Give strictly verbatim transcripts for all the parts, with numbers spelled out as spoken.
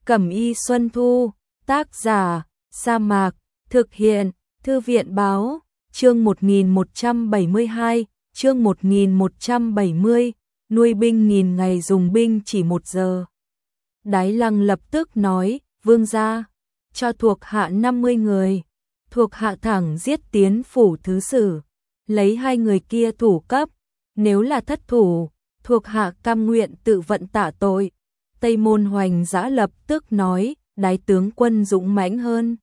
Cẩm y Xuân Thu, tác giả, Sa Mạc, thực hiện, Thư viện báo, chương một nghìn một trăm bảy mươi hai, chương một nghìn một trăm bảy mươi, nuôi binh nghìn ngày dùng binh chỉ một giờ. Đái Lăng lập tức nói, vương gia, cho thuộc hạ năm mươi người, thuộc hạ thẳng giết tiến phủ thứ sử, lấy hai người kia thủ cấp, nếu là thất thủ, thuộc hạ cam nguyện tự vận tạ tội. Tây Môn Hoành Dã lập tức nói, đái tướng quân dũng mãnh hơn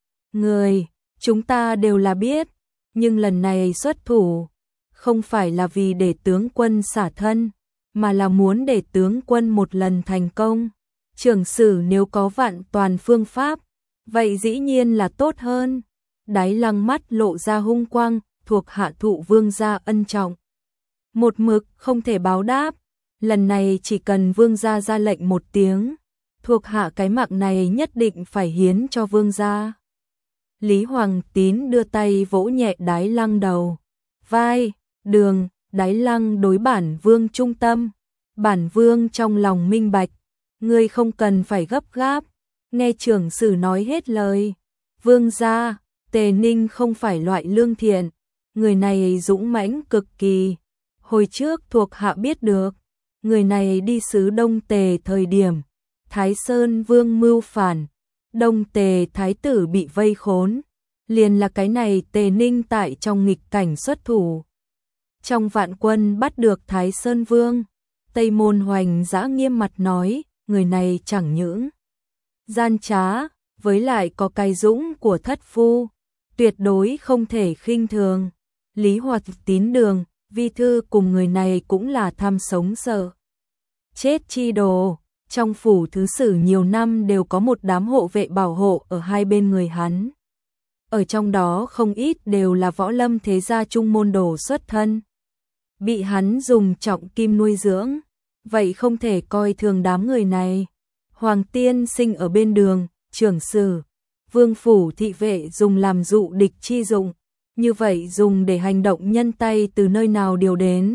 người, chúng ta đều là biết, nhưng lần này xuất thủ, không phải là vì để tướng quân xả thân, mà là muốn để tướng quân một lần thành công. Trưởng sử nếu có vạn toàn phương pháp, vậy dĩ nhiên là tốt hơn. Đái Lăng mắt lộ ra hung quang, thuộc hạ thụ vương gia ân trọng, một mực không thể báo đáp, lần này chỉ cần vương gia ra lệnh một tiếng, thuộc hạ cái mạng này nhất định phải hiến cho vương gia. Lý Hoàng Tín đưa tay vỗ nhẹ Đái Lăng đầu vai, đường. Đái Lăng đối bản vương trung tâm, bản vương trong lòng minh bạch, ngươi không cần phải gấp gáp. Nghe trưởng sử nói hết lời, vương gia, Tề Ninh không phải loại lương thiện, người này dũng mãnh cực kỳ. Hồi trước thuộc hạ biết được, người này đi xứ Đông Tề thời điểm Thái Sơn Vương mưu phản, Đông Tề thái tử bị vây khốn, liền là cái này Tề Ninh tại trong nghịch cảnh xuất thủ. Trong vạn quân bắt được Thái Sơn Vương, Tây Môn Hoành Dã nghiêm mặt nói, người này chẳng những gian trá, với lại có cái dũng của thất phu, tuyệt đối không thể khinh thường. Lý Hoạt Tín đường, vi thư cùng người này cũng là tham sống sợ chết chi đồ, trong phủ thứ sử nhiều năm đều có một đám hộ vệ bảo hộ ở hai bên người hắn. Ở trong đó không ít đều là võ lâm thế gia trung môn đồ xuất thân, bị hắn dùng trọng kim nuôi dưỡng, vậy không thể coi thường đám người này. Hoàng tiên sinh ở bên đường, trưởng sử, vương phủ thị vệ dùng làm dụ địch chi dụng, như vậy dùng để hành động nhân tay từ nơi nào điều đến.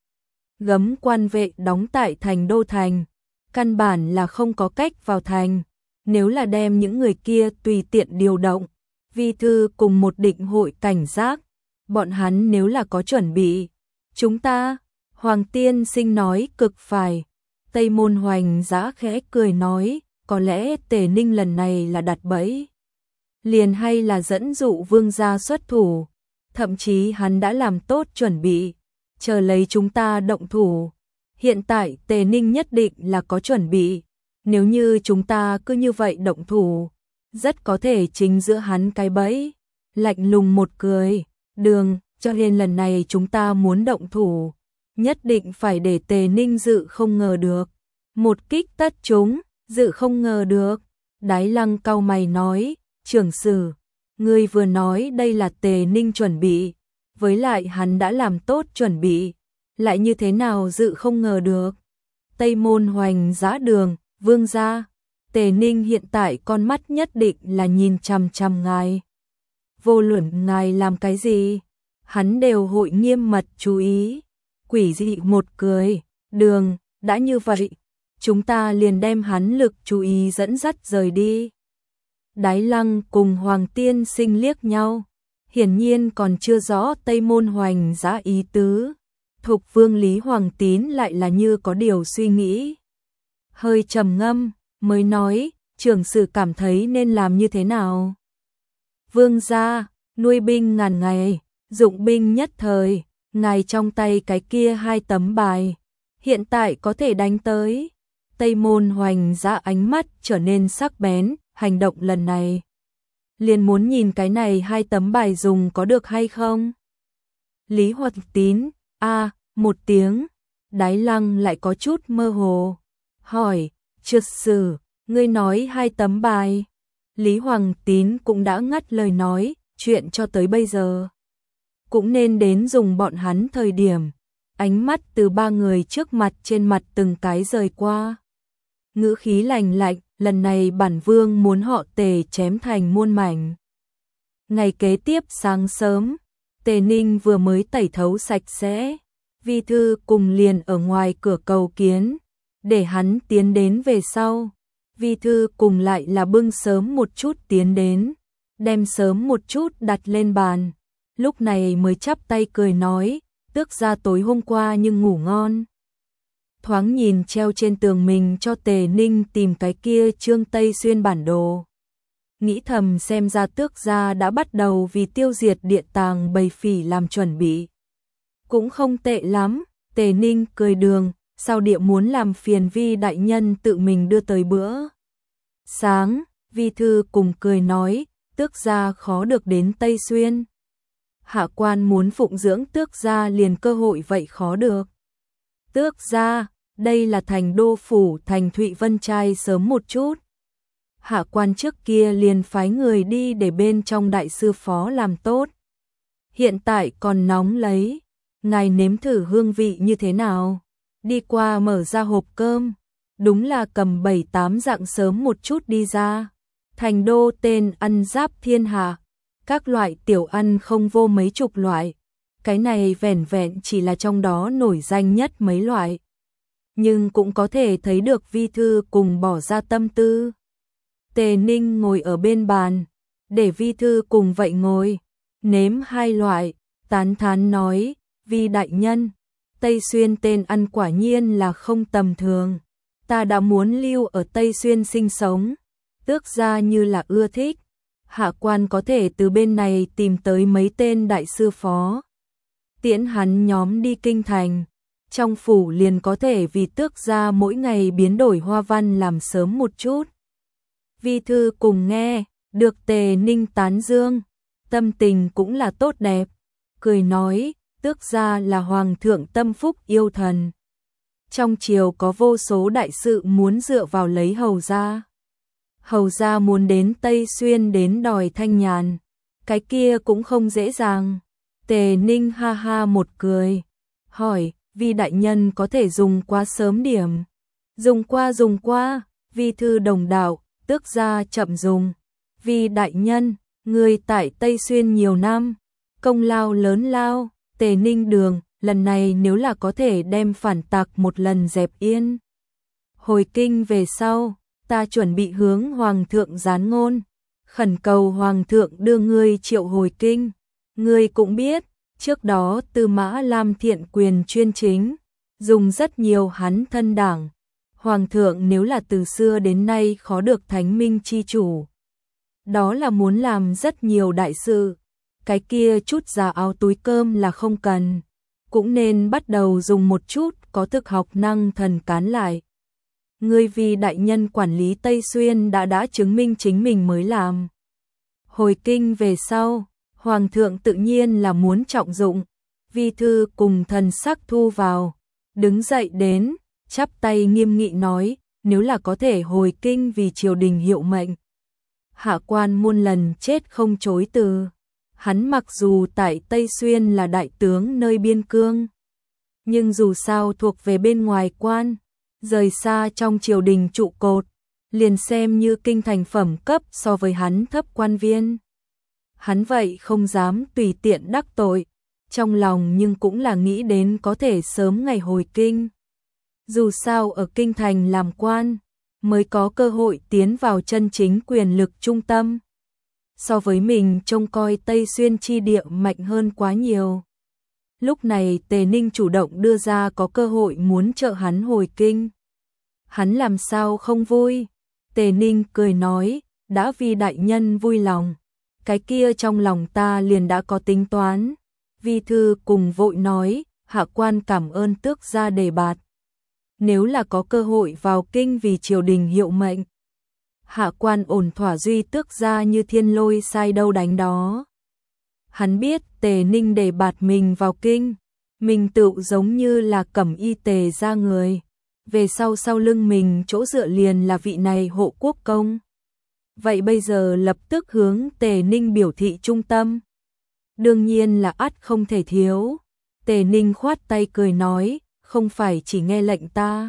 Gấm quan vệ đóng tại thành đô thành, căn bản là không có cách vào thành, nếu là đem những người kia tùy tiện điều động, vi thư cùng một định hội cảnh giác, bọn hắn nếu là có chuẩn bị, chúng ta, Hoàng tiên sinh nói cực phải. Tây Môn Hoành Dã khẽ cười nói, có lẽ Tề Ninh lần này là đặt bẫy, liền hay là dẫn dụ vương gia xuất thủ, thậm chí hắn đã làm tốt chuẩn bị, chờ lấy chúng ta động thủ. Hiện tại Tề Ninh nhất định là có chuẩn bị, nếu như chúng ta cứ như vậy động thủ, rất có thể chính giữa hắn cái bẫy. Lạnh lùng một cười, đường, cho nên lần này chúng ta muốn động thủ, nhất định phải để Tề Ninh dự không ngờ được, một kích tất trúng, dự không ngờ được. Đái Lăng cau mày nói, trưởng sử, ngươi vừa nói đây là Tề Ninh chuẩn bị, với lại hắn đã làm tốt chuẩn bị, lại như thế nào dự không ngờ được. Tây Môn Hoành Dã đường, vương gia, Tề Ninh hiện tại con mắt nhất định là nhìn chằm chằm ngài, vô luận ngài làm cái gì, hắn đều hội nghiêm mật chú ý. Quỷ dị một cười, đường, đã như vậy, chúng ta liền đem hắn lực chú ý dẫn dắt rời đi. Đái Lăng cùng Hoàng tiên sinh liếc nhau, hiển nhiên còn chưa rõ Tây Môn Hoành Dã ý tứ. Thục Vương Lý Hoàng Tín lại là như có điều suy nghĩ, hơi trầm ngâm, mới nói, trưởng sử cảm thấy nên làm như thế nào. Vương gia, nuôi binh ngàn ngày, dụng binh nhất thời, ngài trong tay cái kia hai tấm bài, hiện tại có thể đánh tới. Tây Môn Hoành Dã ánh mắt trở nên sắc bén, hành động lần này liền muốn nhìn cái này hai tấm bài dùng có được hay không. Lý Hoạt Tín, a à, một tiếng. Đái Lăng lại có chút mơ hồ, hỏi, trượt sử, ngươi nói hai tấm bài. Lý Hoàng Tín cũng đã ngắt lời nói, chuyện cho tới bây giờ cũng nên đến dùng bọn hắn thời điểm. Ánh mắt từ ba người trước mặt trên mặt từng cái rời qua, ngữ khí lạnh lạnh, lần này bản vương muốn họ Tề chém thành muôn mảnh. Ngày kế tiếp sáng sớm, Tề Ninh vừa mới tẩy thấu sạch sẽ, vi thư cùng liền ở ngoài cửa cầu kiến, để hắn tiến đến về sau. Vi thư cùng lại là bưng sớm một chút tiến đến, đem sớm một chút đặt lên bàn, lúc này mới chắp tay cười nói, tước gia tối hôm qua nhưng ngủ ngon. Thoáng nhìn treo trên tường mình cho Tề Ninh tìm cái kia Trương Tây Xuyên bản đồ. Nghĩ thầm xem ra tước gia đã bắt đầu vì tiêu diệt địa tàng bầy phỉ làm chuẩn bị. Cũng không tệ lắm, Tề Ninh cười đường, sao địa muốn làm phiền Vi đại nhân tự mình đưa tới bữa sáng. Vi thư cùng cười nói, tước gia khó được đến Tây Xuyên. Hạ quan muốn phụng dưỡng tước gia liền cơ hội vậy khó được. Tước gia, đây là thành đô phủ thành Thụy Vân trai sớm một chút. Hạ quan trước kia liền phái người đi để bên trong đại sư phó làm tốt. Hiện tại còn nóng lấy, ngài nếm thử hương vị như thế nào. Đi qua mở ra hộp cơm, đúng là cầm bảy tám dạng sớm một chút đi ra. Thành đô tên ăn giáp thiên hạ, các loại tiểu ăn không vô mấy chục loại. Cái này vẻn vẹn chỉ là trong đó nổi danh nhất mấy loại. Nhưng cũng có thể thấy được Vi thư cùng bỏ ra tâm tư. Tề Ninh ngồi ở bên bàn, để Vi thư cùng vậy ngồi, nếm hai loại, tán thán nói, Vi đại nhân, Tây Xuyên tên ăn quả nhiên là không tầm thường. Ta đã muốn lưu ở Tây Xuyên sinh sống, tước gia như là ưa thích. Hạ quan có thể từ bên này tìm tới mấy tên đại sư phó, tiễn hắn nhóm đi kinh thành. Trong phủ liền có thể vì tước gia mỗi ngày biến đổi hoa văn làm sớm một chút. Vi thư cùng nghe, được Tề Ninh tán dương, tâm tình cũng là tốt đẹp, cười nói, tước gia là hoàng thượng tâm phúc yêu thần. Trong triều có vô số đại sự muốn dựa vào lấy hầu gia. Hầu gia muốn đến Tây Xuyên đến đòi thanh nhàn, cái kia cũng không dễ dàng. Tề Ninh ha ha một cười, hỏi, Vi đại nhân có thể dùng qua sớm điểm. Dùng qua dùng qua, Vi thư đồng đạo, tước gia chậm dùng. Vi đại nhân, người tại Tây Xuyên nhiều năm, công lao lớn lao. Tề Ninh đường, lần này nếu là có thể đem phản tặc một lần dẹp yên. Hồi kinh về sau, ta chuẩn bị hướng hoàng thượng gián ngôn, khẩn cầu hoàng thượng đưa ngươi triệu hồi kinh. Ngươi cũng biết, trước đó Tư Mã Lam thiện quyền chuyên chính, dùng rất nhiều hắn thân đảng. Hoàng thượng nếu là từ xưa đến nay khó được thánh minh chi chủ, đó là muốn làm rất nhiều đại sự. Cái kia chút giả áo túi cơm là không cần, cũng nên bắt đầu dùng một chút có thực học năng thần cán lại. Ngươi vì đại nhân quản lý Tây Xuyên đã đã chứng minh chính mình mới làm. Hồi kinh về sau, hoàng thượng tự nhiên là muốn trọng dụng. Vi thư cùng thần sắc thu vào, đứng dậy đến, chắp tay nghiêm nghị nói, nếu là có thể hồi kinh vì triều đình hiệu mệnh, hạ quan muôn lần chết không chối từ. Hắn mặc dù tại Tây Xuyên là đại tướng nơi biên cương, nhưng dù sao thuộc về bên ngoài quan, rời xa trong triều đình trụ cột, liền xem như kinh thành phẩm cấp so với hắn thấp quan viên. Hắn vậy không dám tùy tiện đắc tội, trong lòng nhưng cũng là nghĩ đến có thể sớm ngày hồi kinh. Dù sao ở kinh thành làm quan, mới có cơ hội tiến vào chân chính quyền lực trung tâm. So với mình trông coi Tây Xuyên chi địa mạnh hơn quá nhiều. Lúc này Tề Ninh chủ động đưa ra có cơ hội muốn trợ hắn hồi kinh. Hắn làm sao không vui? Tề Ninh cười nói, đã vì đại nhân vui lòng, cái kia trong lòng ta liền đã có tính toán. Vi thư cùng vội nói, hạ quan cảm ơn tước gia đề bạt. Nếu là có cơ hội vào kinh vì triều đình hiệu mệnh, hạ quan ổn thỏa duy tước gia như thiên lôi sai đâu đánh đó. Hắn biết Tề Ninh đề bạt mình vào kinh, mình tự giống như là cẩm y Tề gia người. Về sau sau lưng mình chỗ dựa liền là vị này hộ quốc công. Vậy bây giờ lập tức hướng Tề Ninh biểu thị trung tâm. Đương nhiên là ắt không thể thiếu. Tề Ninh khoát tay cười nói, không phải chỉ nghe lệnh ta,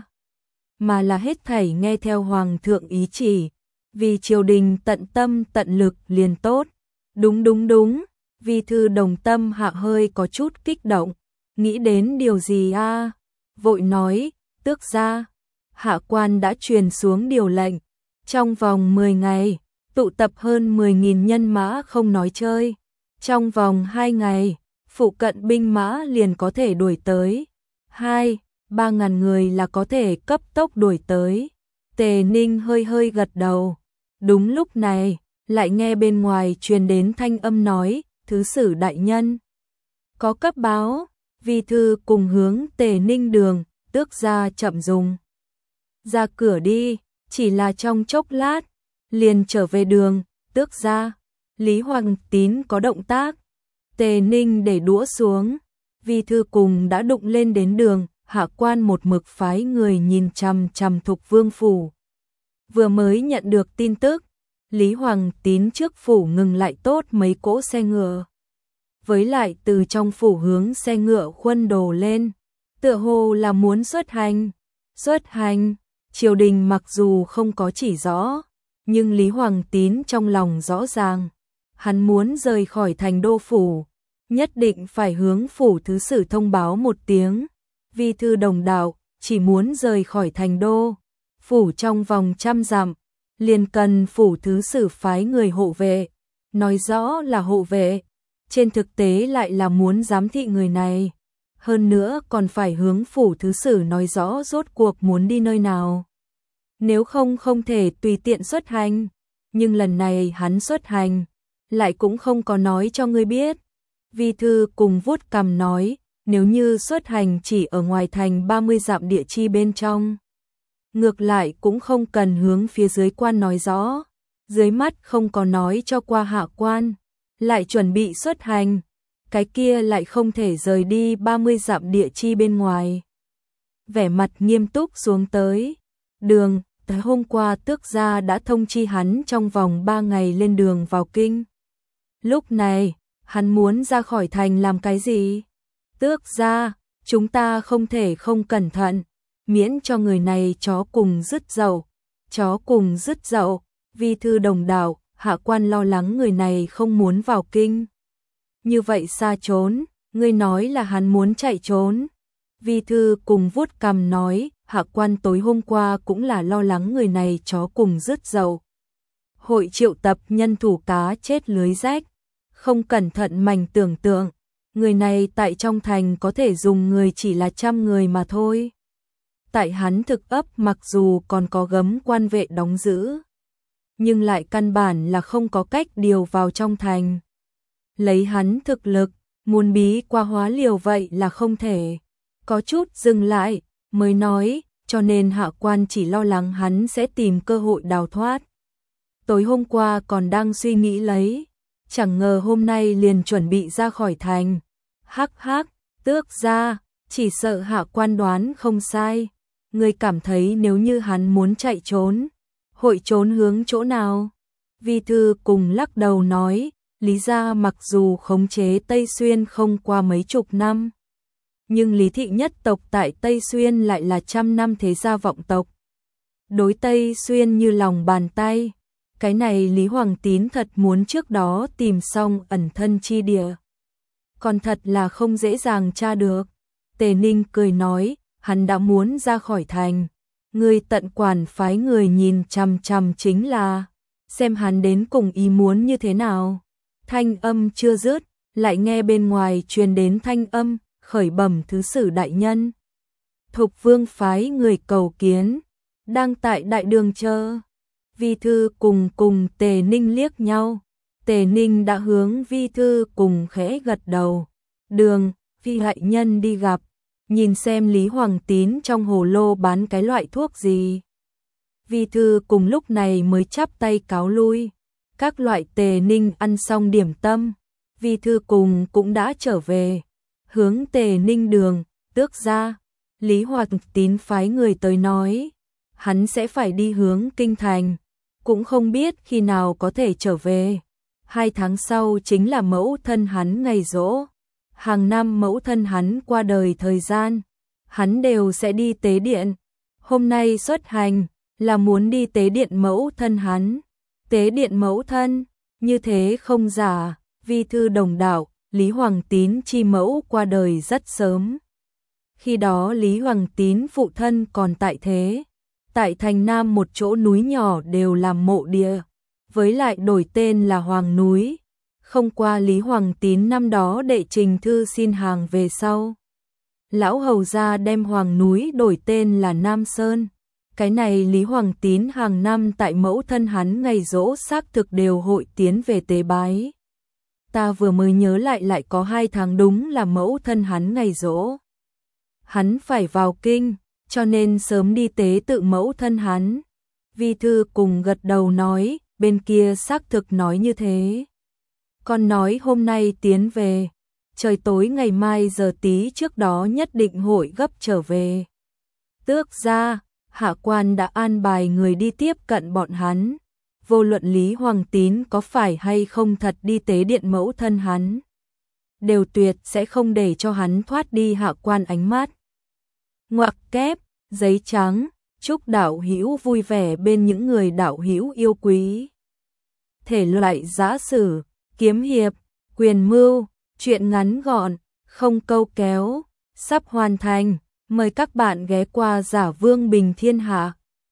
mà là hết thảy nghe theo hoàng thượng ý chỉ. Vì triều đình tận tâm tận lực liền tốt. Đúng đúng đúng, Vi thư đồng tâm hạ hơi có chút kích động, nghĩ đến điều gì a? À? Vội nói, tước gia, hạ quan đã truyền xuống điều lệnh, Trong vòng mười ngày, tụ tập hơn mười nghìn nhân mã không nói chơi. Trong vòng hai ngày, phụ cận binh mã liền có thể đuổi tới. Hai, ba ngàn người là có thể cấp tốc đuổi tới. Tề Ninh hơi hơi gật đầu. Đúng lúc này, lại nghe bên ngoài truyền đến thanh âm nói, thứ sử đại nhân. Có cấp báo, vi thư cùng hướng Tề Ninh đường, tước gia chậm dùng. Ra cửa đi, chỉ là trong chốc lát, liền trở về đường, tước gia. Lý Hoàng Tín có động tác. Tề Ninh để đũa xuống, vi thư cùng đã đụng lên đến đường, hạ quan một mực phái người nhìn chằm chằm Thục Vương phủ. Vừa mới nhận được tin tức, Lý Hoàng Tín trước phủ ngừng lại tốt mấy cỗ xe ngựa. Với lại từ trong phủ hướng xe ngựa khuân đồ lên, tựa hồ là muốn xuất hành. Xuất hành, triều đình mặc dù không có chỉ rõ, nhưng Lý Hoàng Tín trong lòng rõ ràng. Hắn muốn rời khỏi thành đô phủ, nhất định phải hướng phủ thứ sử thông báo một tiếng. Vi thư đồng đạo, chỉ muốn rời khỏi thành đô phủ trong vòng trăm dặm, liền cần phủ thứ sử phái người hộ vệ. Nói rõ là hộ vệ, trên thực tế lại là muốn giám thị người này. Hơn nữa còn phải hướng phủ thứ sử nói rõ rốt cuộc muốn đi nơi nào. Nếu không không thể tùy tiện xuất hành. Nhưng lần này hắn xuất hành, lại cũng không có nói cho ngươi biết. Vi thư cùng vuốt cằm nói, nếu như xuất hành chỉ ở ngoài thành ba mươi dặm địa chi bên trong. Ngược lại cũng không cần hướng phía dưới quan nói rõ. Dưới mắt không có nói cho qua hạ quan, lại chuẩn bị xuất hành. Cái kia lại không thể rời đi ba mươi dặm địa chi bên ngoài. Vẻ mặt nghiêm túc xuống tới. Đường, tới hôm qua tước gia đã thông chi hắn trong vòng ba ngày lên đường vào kinh. Lúc này, hắn muốn ra khỏi thành làm cái gì? Tước gia, chúng ta không thể không cẩn thận, miễn cho người này chó cùng dứt dậu. Chó cùng dứt dậu, vi thư đồng đạo, hạ quan lo lắng người này không muốn vào kinh. Như vậy xa trốn, ngươi nói là hắn muốn chạy trốn. Vi thư cùng vuốt cằm nói, hạ quan tối hôm qua cũng là lo lắng người này chó cùng dứt dậu. Hội triệu tập nhân thủ cá chết lưới rách, không cẩn thận mảnh tưởng tượng, người này tại trong thành có thể dùng người chỉ là trăm người mà thôi. Tại hắn thực ấp mặc dù còn có gấm quan vệ đóng giữ, nhưng lại căn bản là không có cách điều vào trong thành. Lấy hắn thực lực, muốn bí qua hóa liều vậy là không thể. Có chút dừng lại, mới nói, cho nên hạ quan chỉ lo lắng hắn sẽ tìm cơ hội đào thoát. Tối hôm qua còn đang suy nghĩ lấy, chẳng ngờ hôm nay liền chuẩn bị ra khỏi thành. Hắc hắc, tước gia, chỉ sợ hạ quan đoán không sai. Người cảm thấy nếu như hắn muốn chạy trốn, hội trốn hướng chỗ nào? Vi thư cùng lắc đầu nói, Lý gia mặc dù khống chế Tây Xuyên không qua mấy chục năm, nhưng Lý thị nhất tộc tại Tây Xuyên lại là trăm năm thế gia vọng tộc. Đối Tây Xuyên như lòng bàn tay, cái này Lý Hoàng Tín thật muốn trước đó tìm xong ẩn thân chi địa. Còn thật là không dễ dàng tra được. Tề Ninh cười nói, hắn đã muốn ra khỏi thành. Người tận quản phái người nhìn chằm chằm chính là, xem hắn đến cùng ý muốn như thế nào. Thanh âm chưa dứt, lại nghe bên ngoài truyền đến thanh âm, khởi bẩm thứ sử đại nhân. Thục Vương phái người cầu kiến, đang tại đại đường chờ. Vi thư cùng cùng Tề Ninh liếc nhau. Tề Ninh đã hướng vi thư cùng khẽ gật đầu. Đường, vi đại nhân đi gặp, nhìn xem Lý Hoàng Tín trong hồ lô bán cái loại thuốc gì. Vi thư cùng lúc này mới chắp tay cáo lui. Các loại Tề Ninh ăn xong điểm tâm, vi thư cùng cũng đã trở về. Hướng Tề Ninh đường, tước ra. Lý Hoàng Tín phái người tới nói, hắn sẽ phải đi hướng kinh thành, cũng không biết khi nào có thể trở về. Hai tháng sau chính là mẫu thân hắn ngày giỗ. Hàng năm mẫu thân hắn qua đời thời gian, hắn đều sẽ đi tế điện. Hôm nay xuất hành là muốn đi tế điện mẫu thân hắn. Tế điện mẫu thân, như thế không giả. Vi thư đồng đạo, Lý Hoàng Tín chi mẫu qua đời rất sớm. Khi đó Lý Hoàng Tín phụ thân còn tại thế. tại thành Nam một chỗ núi nhỏ đều làm mộ địa, với lại đổi tên là Hoàng núi. Không qua Lý Hoàng Tín năm đó đệ trình thư xin hàng về sau. Lão hầu gia đem Hoàng núi đổi tên là Nam Sơn. Cái này Lý Hoàng Tín hàng năm tại mẫu thân hắn ngày giỗ xác thực đều hội tiến về tế bái. Ta vừa mới nhớ lại lại có hai tháng đúng là mẫu thân hắn ngày giỗ. Hắn phải vào kinh, cho nên sớm đi tế tự mẫu thân hắn. Vi thư cùng gật đầu nói, bên kia xác thực nói như thế. Con nói hôm nay tiến về, trời tối ngày mai giờ tí trước đó nhất định hội gấp trở về. Tước gia, hạ quan đã an bài người đi tiếp cận bọn hắn. Vô luận Lý Hoàng Tín có phải hay không thật đi tế điện mẫu thân hắn, đều tuyệt sẽ không để cho hắn thoát đi hạ quan ánh mắt. Ngoặc kép, giấy trắng, chúc đạo hữu vui vẻ bên những người đạo hữu yêu quý. Thể loại giã sử, kiếm hiệp, quyền mưu, truyện ngắn gọn, không câu kéo, sắp hoàn thành. Mời các bạn ghé qua Giả Vương Bình Thiên Hạ.